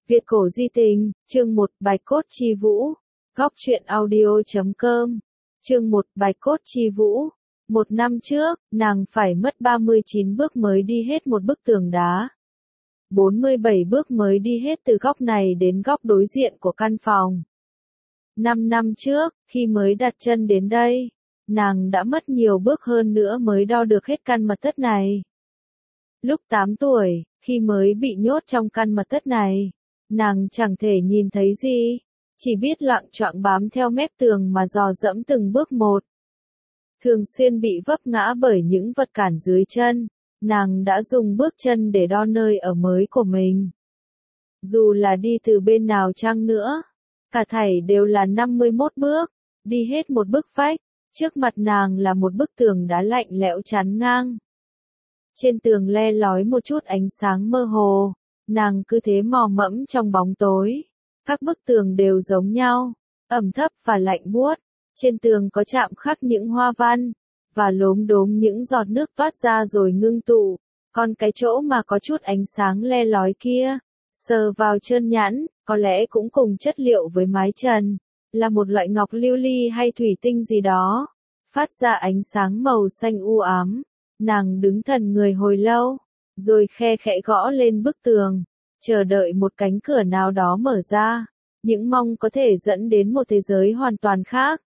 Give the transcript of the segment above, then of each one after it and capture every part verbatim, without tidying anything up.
Việt cổ di tình, chương một, Bạch cốt chi vũ. Góc truyện audio chấm com. Chương một, Bạch cốt chi vũ. Một năm trước, nàng phải mất ba mươi chín bước mới đi hết một bức tường đá. bốn mươi bảy bước mới đi hết từ góc này đến góc đối diện của căn phòng. Năm năm trước, khi mới đặt chân đến đây, nàng đã mất nhiều bước hơn nữa mới đo được hết căn mật thất này. Lúc tám tuổi, khi mới bị nhốt trong căn mật thất này, nàng chẳng thể nhìn thấy gì, chỉ biết loạng choạng bám theo mép tường mà dò dẫm từng bước một. Thường xuyên bị vấp ngã bởi những vật cản dưới chân, nàng đã dùng bước chân để đo nơi ở mới của mình. Dù là đi từ bên nào chăng nữa, cả thảy đều là năm mươi mốt bước, đi hết một bức vách, trước mặt nàng là một bức tường đá lạnh lẽo chắn ngang. Trên tường le lói một chút ánh sáng mơ hồ, nàng cứ thế mò mẫm trong bóng tối. Các bức tường đều giống nhau, ẩm thấp và lạnh buốt. Trên tường có chạm khắc những hoa văn, và lốm đốm những giọt nước toát ra rồi ngưng tụ. Còn cái chỗ mà có chút ánh sáng le lói kia, sờ vào trơn nhẵn, có lẽ cũng cùng chất liệu với mái trần, là một loại ngọc lưu ly hay thủy tinh gì đó, phát ra ánh sáng màu xanh u ám. Nàng đứng thần người hồi lâu, rồi khe khẽ gõ lên bức tường, chờ đợi một cánh cửa nào đó mở ra, những mong có thể dẫn đến một thế giới hoàn toàn khác.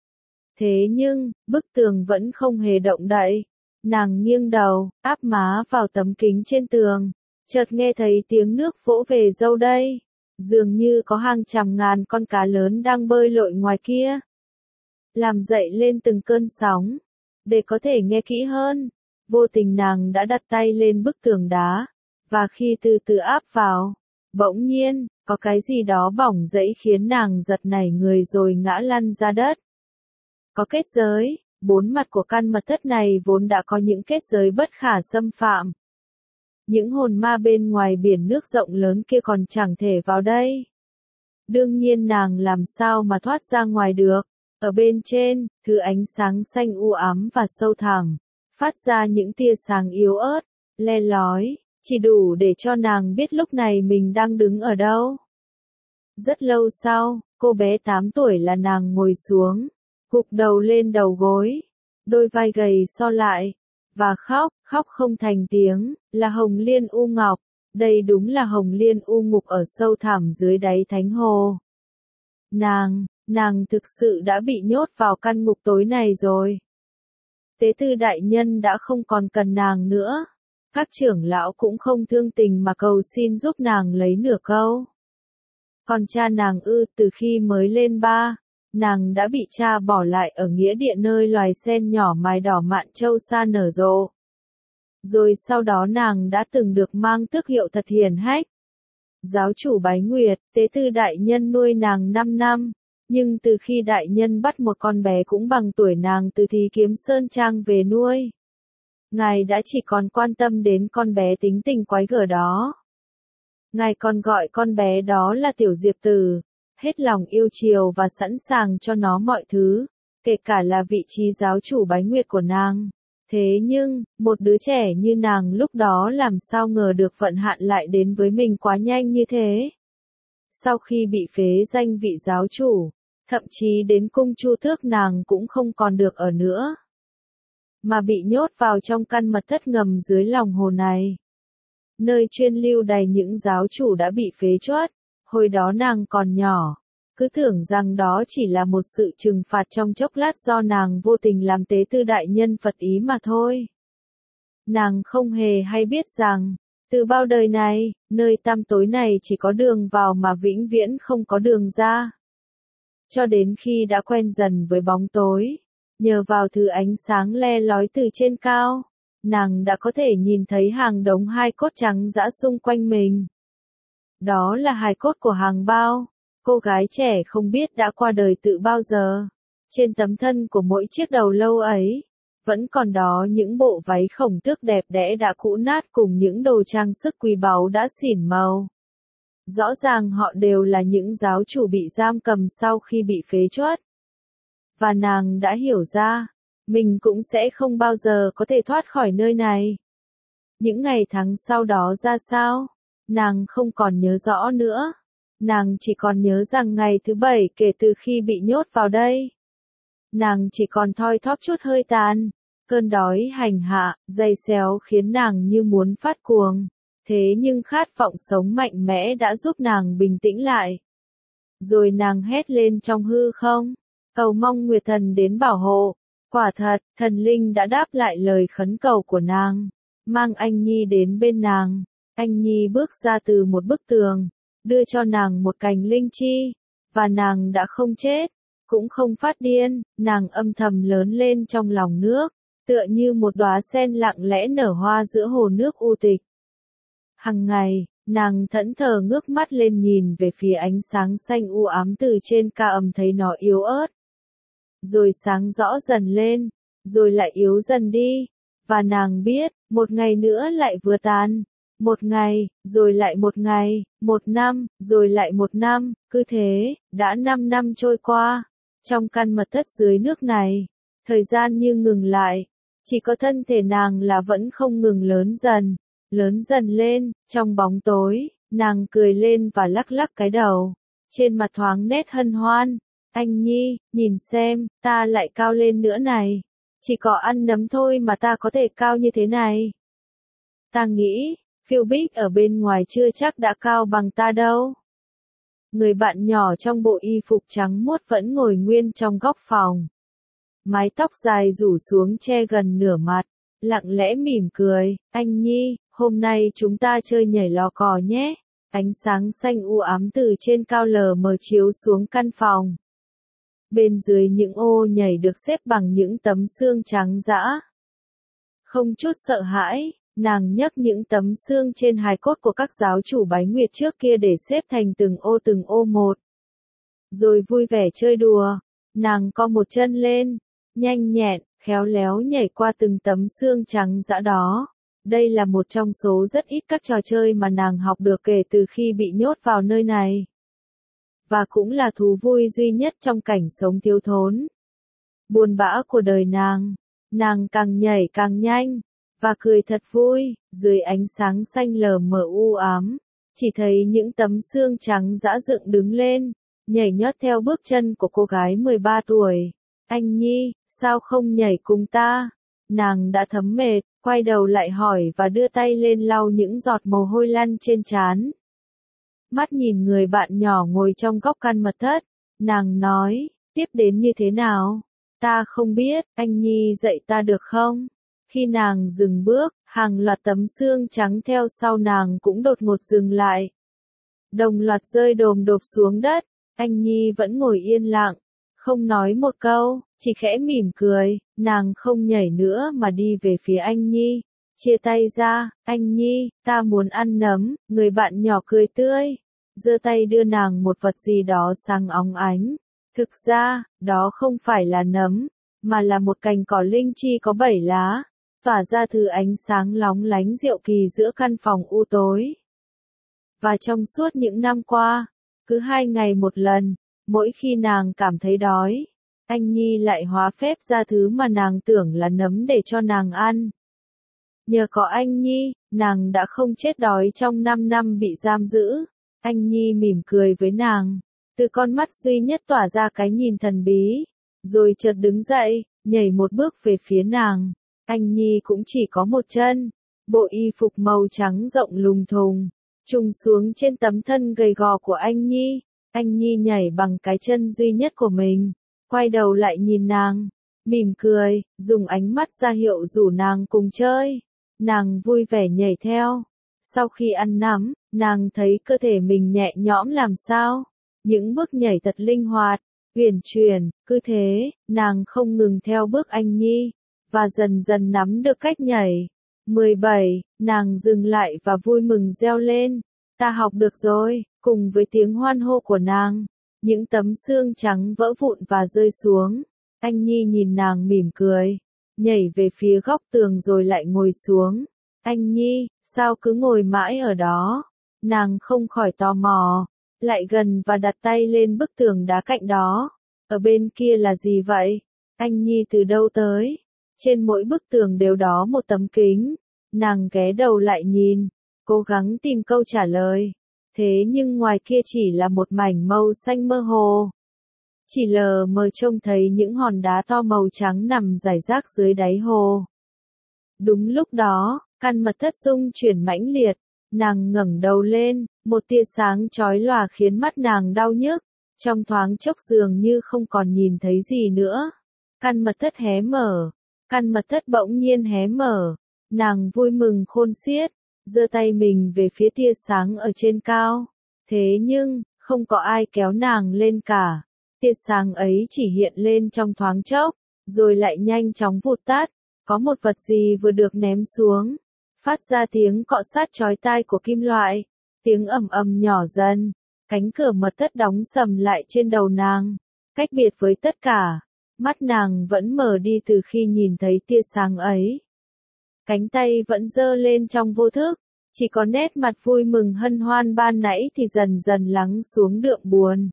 Thế nhưng, bức tường vẫn không hề động đậy. Nàng nghiêng đầu, áp má vào tấm kính trên tường, chợt nghe thấy tiếng nước vỗ về đâu đây, dường như có hàng trăm ngàn con cá lớn đang bơi lội ngoài kia, làm dậy lên từng cơn sóng. Để có thể nghe kỹ hơn, vô tình nàng đã đặt tay lên bức tường đá, và khi từ từ áp vào, bỗng nhiên, có cái gì đó bỏng rẫy khiến nàng giật nảy người rồi ngã lăn ra đất. Có kết giới, bốn mặt của căn mật thất này vốn đã có những kết giới bất khả xâm phạm. Những hồn ma bên ngoài biển nước rộng lớn kia còn chẳng thể vào đây. Đương nhiên nàng làm sao mà thoát ra ngoài được. Ở bên trên, thứ ánh sáng xanh u ám và sâu thẳm, phát ra những tia sáng yếu ớt, le lói, chỉ đủ để cho nàng biết lúc này mình đang đứng ở đâu. Rất lâu sau, cô bé tám tuổi là nàng ngồi xuống, gục đầu lên đầu gối, đôi vai gầy so lại, và khóc, khóc không thành tiếng, là Hồng Liên U Ngọc. Đây đúng là Hồng Liên U Ngục ở sâu thẳm dưới đáy thánh hồ. Nàng, nàng thực sự đã bị nhốt vào căn ngục tối này rồi. Tế tư đại nhân đã không còn cần nàng nữa. Các trưởng lão cũng không thương tình mà cầu xin giúp nàng lấy nửa câu. Còn cha nàng ư, từ khi mới lên ba, nàng đã bị cha bỏ lại ở nghĩa địa nơi loài sen nhỏ mài đỏ mạn châu sa nở rộ. Rồi sau đó nàng đã từng được mang tước hiệu thật hiển hách. Giáo chủ Bái Nguyệt, tế tư đại nhân nuôi nàng năm năm, nhưng từ khi đại nhân bắt một con bé cũng bằng tuổi nàng từ Thí Kiếm Sơn Trang về nuôi, ngài đã chỉ còn quan tâm đến con bé tính tình quái gở đó. Ngài còn gọi con bé đó là Tiểu Diệp Tử, hết lòng yêu chiều và sẵn sàng cho nó mọi thứ, kể cả là vị trí giáo chủ Bái Nguyệt của nàng. Thế nhưng, một đứa trẻ như nàng lúc đó làm sao ngờ được vận hạn lại đến với mình quá nhanh như thế. Sau khi bị phế danh vị giáo chủ, thậm chí đến cung Chu Tước nàng cũng không còn được ở nữa, mà bị nhốt vào trong căn mật thất ngầm dưới lòng hồ này, nơi chuyên lưu đày những giáo chủ đã bị phế truất. Hồi đó nàng còn nhỏ, cứ tưởng rằng đó chỉ là một sự trừng phạt trong chốc lát do nàng vô tình làm tế tư đại nhân Phật ý mà thôi. Nàng không hề hay biết rằng, từ bao đời này, nơi tăm tối này chỉ có đường vào mà vĩnh viễn không có đường ra. Cho đến khi đã quen dần với bóng tối, nhờ vào thứ ánh sáng le lói từ trên cao, nàng đã có thể nhìn thấy hàng đống hài cốt trắng dã xung quanh mình. Đó là hài cốt của Hàng Bao, cô gái trẻ không biết đã qua đời từ bao giờ. Trên tấm thân của mỗi chiếc đầu lâu ấy, vẫn còn đó những bộ váy khổng tước đẹp đẽ đã cũ nát cùng những đồ trang sức quý báu đã xỉn màu. Rõ ràng họ đều là những giáo chủ bị giam cầm sau khi bị phế truất. Và nàng đã hiểu ra, mình cũng sẽ không bao giờ có thể thoát khỏi nơi này. Những ngày tháng sau đó ra sao? nàng không còn nhớ rõ nữa. Nàng chỉ còn nhớ rằng ngày thứ bảy kể từ khi bị nhốt vào đây. Nàng chỉ còn thoi thóp chút hơi tàn. Cơn đói hành hạ, dày xéo khiến nàng như muốn phát cuồng. Thế nhưng khát vọng sống mạnh mẽ đã giúp nàng bình tĩnh lại. Rồi nàng hét lên trong hư không, cầu mong Nguyệt Thần đến bảo hộ. Quả thật, thần linh đã đáp lại lời khấn cầu của nàng, mang Anh Nhi đến bên nàng. Anh Nhi bước ra từ một bức tường, đưa cho nàng một cành linh chi, và nàng đã không chết, cũng không phát điên, nàng âm thầm lớn lên trong lòng nước, tựa như một đóa sen lặng lẽ nở hoa giữa hồ nước u tịch. Hằng ngày, nàng thẫn thờ ngước mắt lên nhìn về phía ánh sáng xanh u ám từ trên cao, âm thấy nó yếu ớt. Rồi sáng rõ dần lên, rồi lại yếu dần đi, và nàng biết, một ngày nữa lại vừa tàn. Một ngày, rồi lại một ngày, một năm, rồi lại một năm, cứ thế, đã năm năm trôi qua. Trong căn mật thất dưới nước này, thời gian như ngừng lại, chỉ có thân thể nàng là vẫn không ngừng lớn dần, lớn dần lên, trong bóng tối, nàng cười lên và lắc lắc cái đầu, trên mặt thoáng nét hân hoan. Anh Nhi, nhìn xem, ta lại cao lên nữa này, chỉ có ăn nấm thôi mà ta có thể cao như thế này. Ta nghĩ, Phiêu Bích ở bên ngoài chưa chắc đã cao bằng ta đâu. Người bạn nhỏ trong bộ y phục trắng muốt vẫn ngồi nguyên trong góc phòng. Mái tóc dài rủ xuống che gần nửa mặt, lặng lẽ mỉm cười. Anh Nhi, hôm nay chúng ta chơi nhảy lò cò nhé. Ánh sáng xanh u ám từ trên cao lờ mờ chiếu xuống căn phòng. Bên dưới những ô nhảy được xếp bằng những tấm xương trắng dã. Không chút sợ hãi, nàng nhấc những tấm xương trên hài cốt của các giáo chủ bái nguyệt trước kia để xếp thành từng ô từng ô một. Rồi vui vẻ chơi đùa, nàng co một chân lên, nhanh nhẹn, khéo léo nhảy qua từng tấm xương trắng dã đó. Đây là một trong số rất ít các trò chơi mà nàng học được kể từ khi bị nhốt vào nơi này. Và cũng là thú vui duy nhất trong cảnh sống thiếu thốn. Buồn bã của đời nàng, nàng càng nhảy càng nhanh, và cười thật vui, dưới ánh sáng xanh lờ mờ u ám, chỉ thấy những tấm xương trắng dã dựng đứng lên, nhảy nhót theo bước chân của cô gái mười ba tuổi. Anh Nhi, sao không nhảy cùng ta? Nàng đã thấm mệt, quay đầu lại hỏi và đưa tay lên lau những giọt mồ hôi lăn trên trán. Mắt nhìn người bạn nhỏ ngồi trong góc căn mật thất, nàng nói, tiếp đến như thế nào? Ta không biết, anh Nhi dạy ta được không? Khi nàng dừng bước, hàng loạt tấm xương trắng theo sau nàng cũng đột ngột dừng lại. Đồng loạt rơi đồm đột xuống đất, anh Nhi vẫn ngồi yên lặng, không nói một câu, chỉ khẽ mỉm cười, nàng không nhảy nữa mà đi về phía anh Nhi. Chia tay ra, anh Nhi, ta muốn ăn nấm, người bạn nhỏ cười tươi, giơ tay đưa nàng một vật gì đó sáng óng ánh. Thực ra, đó không phải là nấm, mà là một cành cỏ linh chi có bảy lá, tỏa ra thứ ánh sáng lóng lánh diệu kỳ giữa căn phòng u tối. Và trong suốt những năm qua, cứ hai ngày một lần, mỗi khi nàng cảm thấy đói, anh Nhi lại hóa phép ra thứ mà nàng tưởng là nấm để cho nàng ăn. Nhờ có anh Nhi, nàng đã không chết đói trong năm năm bị giam giữ. Anh Nhi mỉm cười với nàng, từ con mắt duy nhất tỏa ra cái nhìn thần bí, rồi chợt đứng dậy, nhảy một bước về phía nàng. Anh Nhi cũng chỉ có một chân, bộ y phục màu trắng rộng lùng thùng, trùng xuống trên tấm thân gầy gò của anh Nhi. Anh Nhi nhảy bằng cái chân duy nhất của mình, quay đầu lại nhìn nàng, mỉm cười, dùng ánh mắt ra hiệu rủ nàng cùng chơi. Nàng vui vẻ nhảy theo. Sau khi ăn nắm, nàng thấy cơ thể mình nhẹ nhõm làm sao. Những bước nhảy thật linh hoạt, uyển chuyển, cứ thế, nàng không ngừng theo bước anh Nhi, và dần dần nắm được cách nhảy. mười bảy, nàng dừng lại và vui mừng reo lên. Ta học được rồi, cùng với tiếng hoan hô của nàng. Những tấm xương trắng vỡ vụn và rơi xuống. Anh Nhi nhìn nàng mỉm cười, nhảy về phía góc tường rồi lại ngồi xuống. Anh Nhi, sao cứ ngồi mãi ở đó? Nàng không khỏi tò mò, lại gần và đặt tay lên bức tường đá cạnh đó. Ở bên kia là gì vậy? Anh Nhi từ đâu tới? Trên mỗi bức tường đều đó một tấm kính. Nàng ghé đầu lại nhìn, cố gắng tìm câu trả lời. Thế nhưng ngoài kia chỉ là một mảnh màu xanh mơ hồ. Chỉ lờ mờ trông thấy những hòn đá to màu trắng nằm rải rác dưới đáy hồ. Đúng lúc đó, căn mật thất rung chuyển mãnh liệt, nàng ngẩng đầu lên, một tia sáng chói lòa khiến mắt nàng đau nhức, trong thoáng chốc dường như không còn nhìn thấy gì nữa. Căn mật thất hé mở, căn mật thất bỗng nhiên hé mở, nàng vui mừng khôn xiết, giơ tay mình về phía tia sáng ở trên cao. Thế nhưng, không có ai kéo nàng lên cả. Tia sáng ấy chỉ hiện lên trong thoáng chốc, rồi lại nhanh chóng vụt tắt. Có một vật gì vừa được ném xuống, phát ra tiếng cọ sát chói tai của kim loại, tiếng ầm ầm nhỏ dần, cánh cửa mật thất đóng sầm lại trên đầu nàng, cách biệt với tất cả, mắt nàng vẫn mở đi từ khi nhìn thấy tia sáng ấy. Cánh tay vẫn giơ lên trong vô thức, chỉ có nét mặt vui mừng hân hoan ban nãy thì dần dần lắng xuống đượm buồn.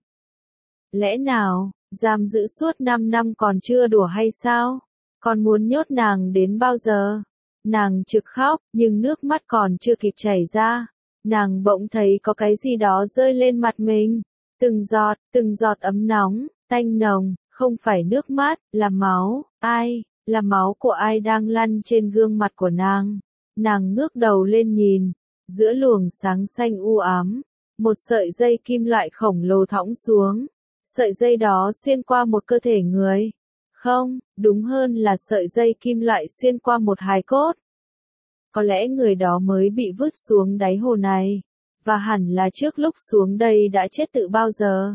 Lẽ nào, giam giữ suốt năm năm còn chưa đủ hay sao? Còn muốn nhốt nàng đến bao giờ? Nàng trực khóc, nhưng nước mắt còn chưa kịp chảy ra. Nàng bỗng thấy có cái gì đó rơi lên mặt mình. Từng giọt, từng giọt ấm nóng, tanh nồng, không phải nước mắt, là máu. Ai? Là máu của ai đang lăn trên gương mặt của nàng. Nàng ngước đầu lên nhìn, giữa luồng sáng xanh u ám, một sợi dây kim loại khổng lồ thõng xuống. Sợi dây đó xuyên qua một cơ thể người. Không, đúng hơn là sợi dây kim loại xuyên qua một hài cốt. Có lẽ người đó mới bị vứt xuống đáy hồ này, và hẳn là trước lúc xuống đây đã chết từ bao giờ.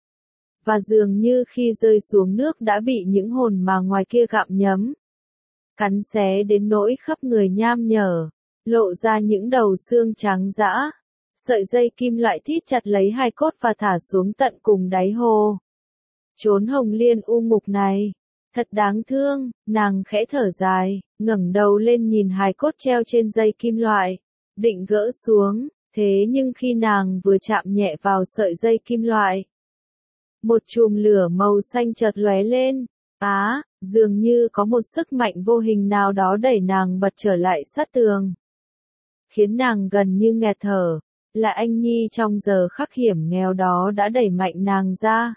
Và dường như khi rơi xuống nước đã bị những hồn mà ngoài kia gặm nhấm, cắn xé đến nỗi khắp người nham nhở, lộ ra những đầu xương trắng dã. Sợi dây kim loại thít chặt lấy hài cốt và thả xuống tận cùng đáy hồ. Chốn hồng liên u ngục này, thật đáng thương, nàng khẽ thở dài, ngẩng đầu lên nhìn hài cốt treo trên dây kim loại, định gỡ xuống, thế nhưng khi nàng vừa chạm nhẹ vào sợi dây kim loại, một chùm lửa màu xanh chợt lóe lên. Á, dường như có một sức mạnh vô hình nào đó đẩy nàng bật trở lại sát tường, khiến nàng gần như nghẹt thở. Là anh Nhi trong giờ khắc hiểm nghèo đó đã đẩy mạnh nàng ra,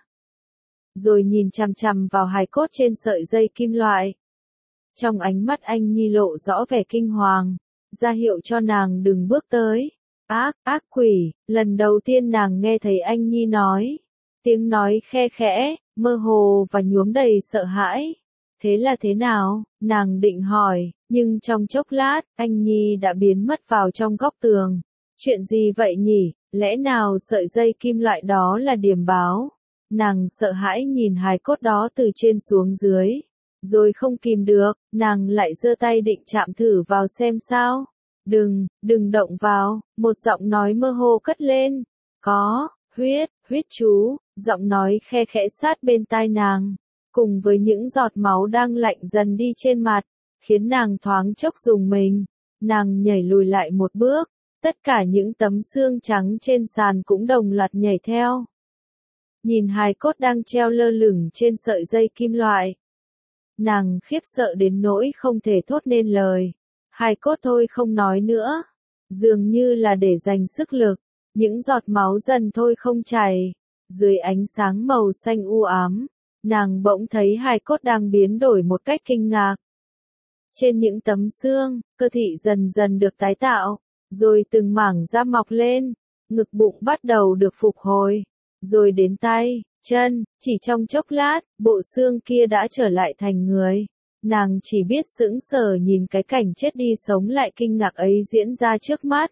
rồi nhìn chằm chằm vào hài cốt trên sợi dây kim loại. Trong ánh mắt anh Nhi lộ rõ vẻ kinh hoàng, ra hiệu cho nàng đừng bước tới. Ác, ác quỷ, lần đầu tiên nàng nghe thấy anh Nhi nói. Tiếng nói khe khẽ, mơ hồ và nhuốm đầy sợ hãi. Thế là thế nào? Nàng định hỏi, nhưng trong chốc lát, anh Nhi đã biến mất vào trong góc tường. Chuyện gì vậy nhỉ? Lẽ nào sợi dây kim loại đó là điểm báo? Nàng sợ hãi nhìn hài cốt đó từ trên xuống dưới. Rồi không kìm được, nàng lại giơ tay định chạm thử vào xem sao. Đừng, đừng động vào, một giọng nói mơ hồ cất lên. Có, huyết, huyết chú, giọng nói khe khẽ sát bên tai nàng, cùng với những giọt máu đang lạnh dần đi trên mặt, khiến nàng thoáng chốc rùng mình. Nàng nhảy lùi lại một bước. Tất cả những tấm xương trắng trên sàn cũng đồng loạt nhảy theo. Nhìn hài cốt đang treo lơ lửng trên sợi dây kim loại, nàng khiếp sợ đến nỗi không thể thốt nên lời. Hài cốt thôi không nói nữa, dường như là để dành sức lực. Những giọt máu dần thôi không chảy. Dưới ánh sáng màu xanh u ám, nàng bỗng thấy hài cốt đang biến đổi một cách kinh ngạc. Trên những tấm xương, cơ thị dần dần được tái tạo. Rồi từng mảng da mọc lên, ngực bụng bắt đầu được phục hồi, rồi đến tay, chân, chỉ trong chốc lát, bộ xương kia đã trở lại thành người. Nàng chỉ biết sững sờ nhìn cái cảnh chết đi sống lại kinh ngạc ấy diễn ra trước mắt.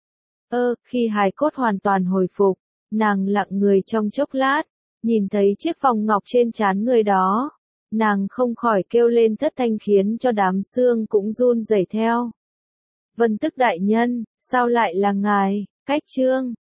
Ơ, khi hài cốt hoàn toàn hồi phục, nàng lặng người trong chốc lát, nhìn thấy chiếc vòng ngọc trên trán người đó. Nàng không khỏi kêu lên thất thanh khiến cho đám xương cũng run rẩy theo. Vân Tức đại nhân, sao lại là ngài? Cách chương